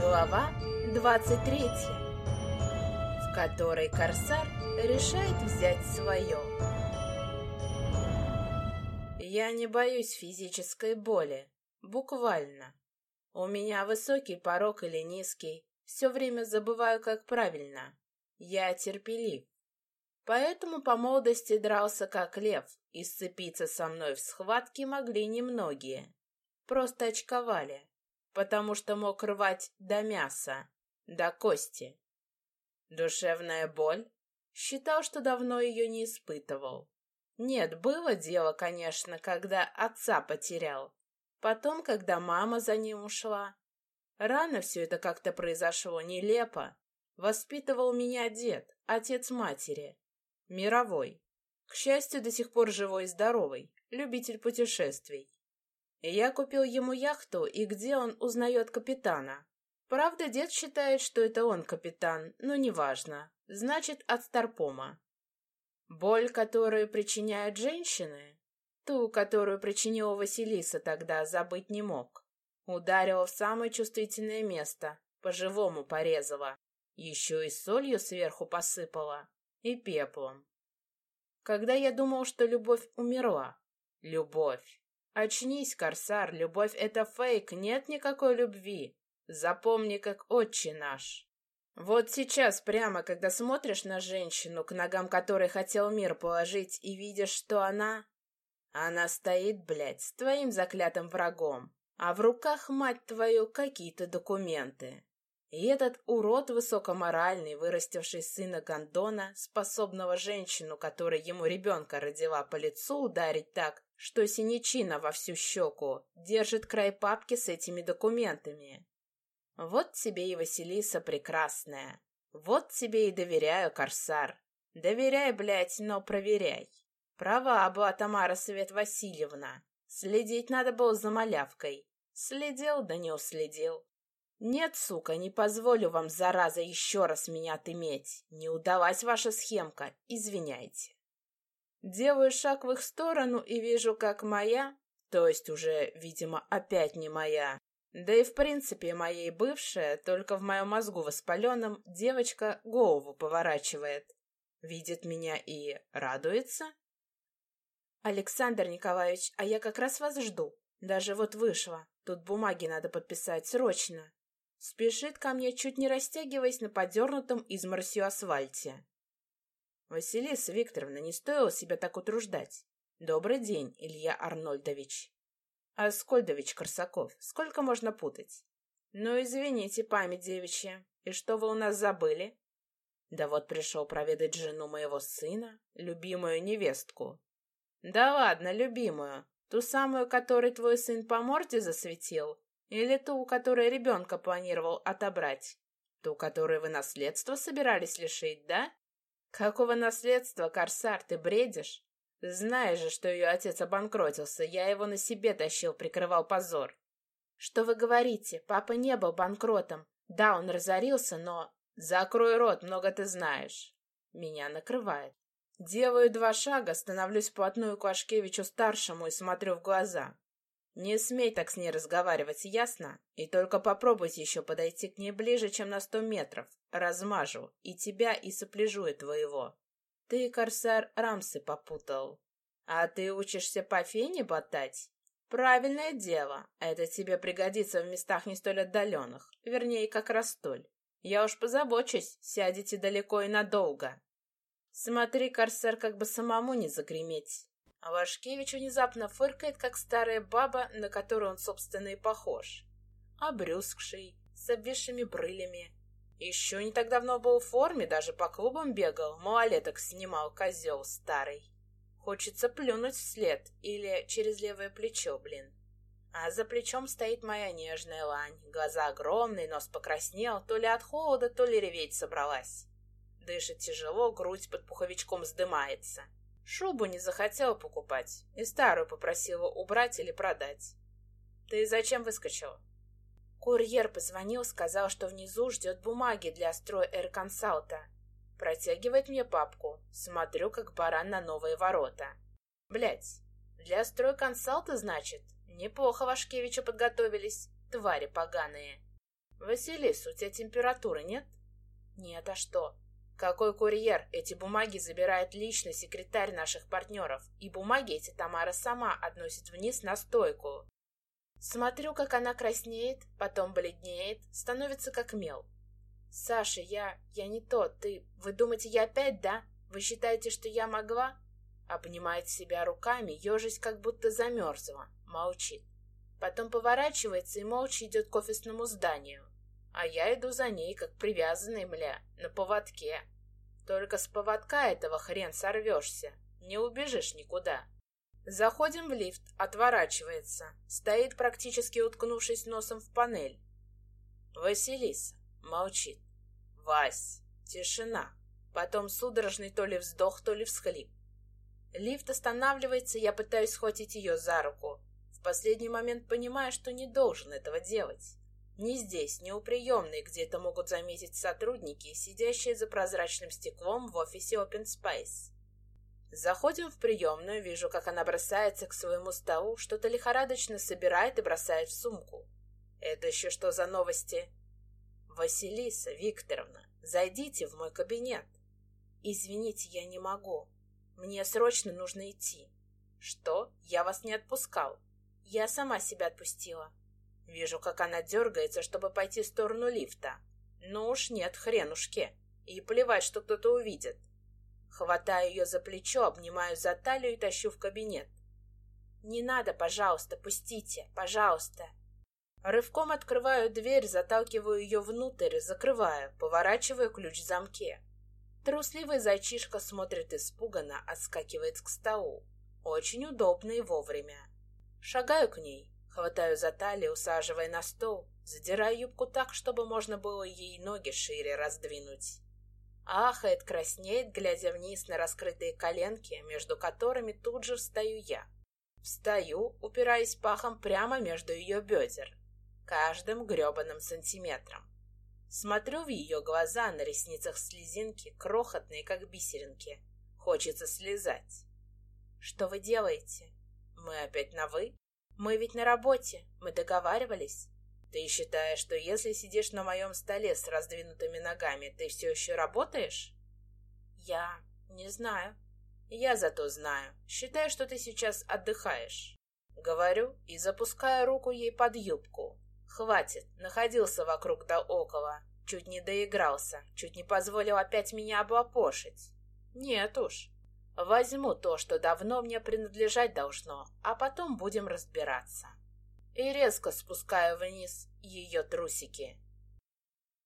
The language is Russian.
Глава 23, в которой Корсар решает взять свое. Я не боюсь физической боли, буквально. У меня высокий порог или низкий, все время забываю, как правильно. Я терпелив. Поэтому по молодости дрался как лев, и сцепиться со мной в схватке могли немногие. Просто очковали, потому что мог рвать до мяса, до кости. Душевная боль? Считал, что давно ее не испытывал. Нет, было дело, конечно, когда отца потерял. Потом, когда мама за ним ушла. Рано все это как-то произошло, нелепо. Воспитывал меня дед, отец матери. Мировой. К счастью, до сих пор живой и здоровый, любитель путешествий. Я купил ему яхту, и где он узнает капитана? Правда, дед считает, что это он капитан, но неважно. Значит, от Старпома. Боль, которую причиняют женщины? Ту, которую причинила Василиса тогда, забыть не мог. Ударила в самое чувствительное место, по-живому порезала. Еще и солью сверху посыпала, и пеплом. Когда я думал, что любовь умерла. Любовь. Очнись, Корсар, любовь — это фейк, нет никакой любви. Запомни, как отче наш. Вот сейчас, прямо когда смотришь на женщину, к ногам которой хотел мир положить, и видишь, что она стоит, блядь, с твоим заклятым врагом, а в руках, мать твою, какие-то документы. И этот урод высокоморальный, вырастивший сына Гондона, способного женщину, которая ему ребенка родила, по лицу ударить так, что синячина во всю щеку, держит край папки с этими документами. Вот тебе и Василиса прекрасная. Вот тебе и доверяю, Корсар. Доверяй, блядь, но проверяй. Права была Тамара Свет Васильевна. Следить надо было за малявкой. Следил, да не уследил. Нет, сука, не позволю вам, зараза, еще раз меня отыметь. Не удалась ваша схемка, извиняйте. Делаю шаг в их сторону и вижу, как моя, то есть уже, видимо, опять не моя, да и в принципе моей бывшая, только в моем мозгу воспаленном, девочка голову поворачивает. Видит меня и радуется. Александр Николаевич, а я как раз вас жду. Даже вот вышла. Тут бумаги надо подписать срочно. Спешит ко мне, чуть не растягиваясь на подернутом изморосью асфальте. Василиса Викторовна, не стоило себя так утруждать. Добрый день, Илья Арнольдович. Аскольдович Корсаков, сколько можно путать? Ну, извините, память девичья. И что вы у нас забыли? Да вот пришел проведать жену моего сына, любимую невестку. Да ладно, любимую. Ту самую, которой твой сын по морде засветил? Или ту, у которой ребенка планировал отобрать? Ту, которую вы наследство собирались лишить, да? Какого наследства, Корсар, ты бредишь? Знаешь же, что ее отец обанкротился, я его на себе тащил, прикрывал позор. Что вы говорите? Папа не был банкротом. Да, он разорился, но... Закрой рот, много ты знаешь. Меня накрывает. Делаю 2 шага, становлюсь вплотную к Вашкевичу-старшему и смотрю в глаза. Не смей так с ней разговаривать, ясно? И только попробуйте еще подойти к ней ближе, чем на 100 метров. Размажу и тебя, и сопляжу твоего. Ты, Корсар, рамсы попутал. А ты учишься по фене ботать? Правильное дело. Это тебе пригодится в местах не столь отдаленных. Вернее, как Ростоль. Я уж позабочусь, сядете далеко и надолго. Смотри, Корсар, как бы самому не загреметь. А Вашкевич внезапно фыркает, как старая баба, на которую он, собственно, и похож. Обрюзгший, с обвисшими брылями. Еще не так давно был в форме, даже по клубам бегал, малолеток снимал, козел старый. Хочется плюнуть вслед или через левое плечо, блин. А за плечом стоит моя нежная лань. Глаза огромные, нос покраснел, то ли от холода, то ли реветь собралась. Дышит тяжело, грудь под пуховичком вздымается. Шубу не захотела покупать и старую попросила убрать или продать. Ты зачем выскочила? Курьер позвонил, сказал, что внизу ждет бумаги для Стройэрконсалта. Протягивает мне папку. Смотрю, как баран на новые ворота. Блять, для Стройконсалта, значит? Неплохо Вашкевича подготовились, твари поганые. Василиса, у тебя температуры нет? Нет, а что? Какой курьер? Эти бумаги забирает лично секретарь наших партнеров, и бумаги эти Тамара сама относит вниз на стойку. Смотрю, как она краснеет, потом бледнеет, становится как мел. Саша, я не тот, вы думаете, я опять, да? Вы считаете, что я могла? Обнимает себя руками, ежась как будто замерзла, молчит. Потом поворачивается и молча идет к офисному зданию. А я иду за ней, как привязанный, на поводке. Только с поводка этого хрен сорвешься, не убежишь никуда. Заходим в лифт, отворачивается, стоит, практически уткнувшись носом в панель. Василиса молчит. Вась, тишина. Потом судорожный то ли вздох, то ли всхлип. Лифт останавливается, я пытаюсь схватить ее за руку. В последний момент понимаю, что не должен этого делать. Ни здесь, ни у приемной, где это могут заметить сотрудники, сидящие за прозрачным стеклом в офисе Open Space. Заходим в приемную, вижу, как она бросается к своему столу, что-то лихорадочно собирает и бросает в сумку. Это еще что за новости? Василиса Викторовна, зайдите в мой кабинет. Извините, я не могу. Мне срочно нужно идти. Что? Я вас не отпускал. Я сама себя отпустила. Вижу, как она дергается, чтобы пойти в сторону лифта. Ну уж нет, хренушки. И плевать, что кто-то увидит. Хватаю ее за плечо, обнимаю за талию и тащу в кабинет. Не надо, пожалуйста, пустите, пожалуйста. Рывком открываю дверь, заталкиваю ее внутрь, закрываю, поворачиваю ключ в замке. Трусливый зайчишка смотрит испуганно, отскакивает к столу. Очень удобно и вовремя. Шагаю к ней, хватаю за талию, усаживая на стол, задираю юбку так, чтобы можно было ей ноги шире раздвинуть. Ахает, краснеет, глядя вниз на раскрытые коленки, между которыми тут же встаю я. Встаю, упираясь пахом прямо между ее бедер, каждым гребаным сантиметром. Смотрю в ее глаза, на ресницах слезинки, крохотные, как бисеринки. Хочется слезать. Что вы делаете? Мы опять на «вы»? Мы ведь на работе, мы договаривались. Ты считаешь, что если сидишь на моем столе с раздвинутыми ногами, ты все еще работаешь? Я не знаю. Я зато знаю. Считаю, что ты сейчас отдыхаешь. Говорю и запускаю руку ей под юбку. Хватит, находился вокруг да около. Чуть не доигрался, чуть не позволил опять меня облапошить. Нет уж. Возьму то, что давно мне принадлежать должно, а потом будем разбираться. И резко спускаю вниз ее трусики.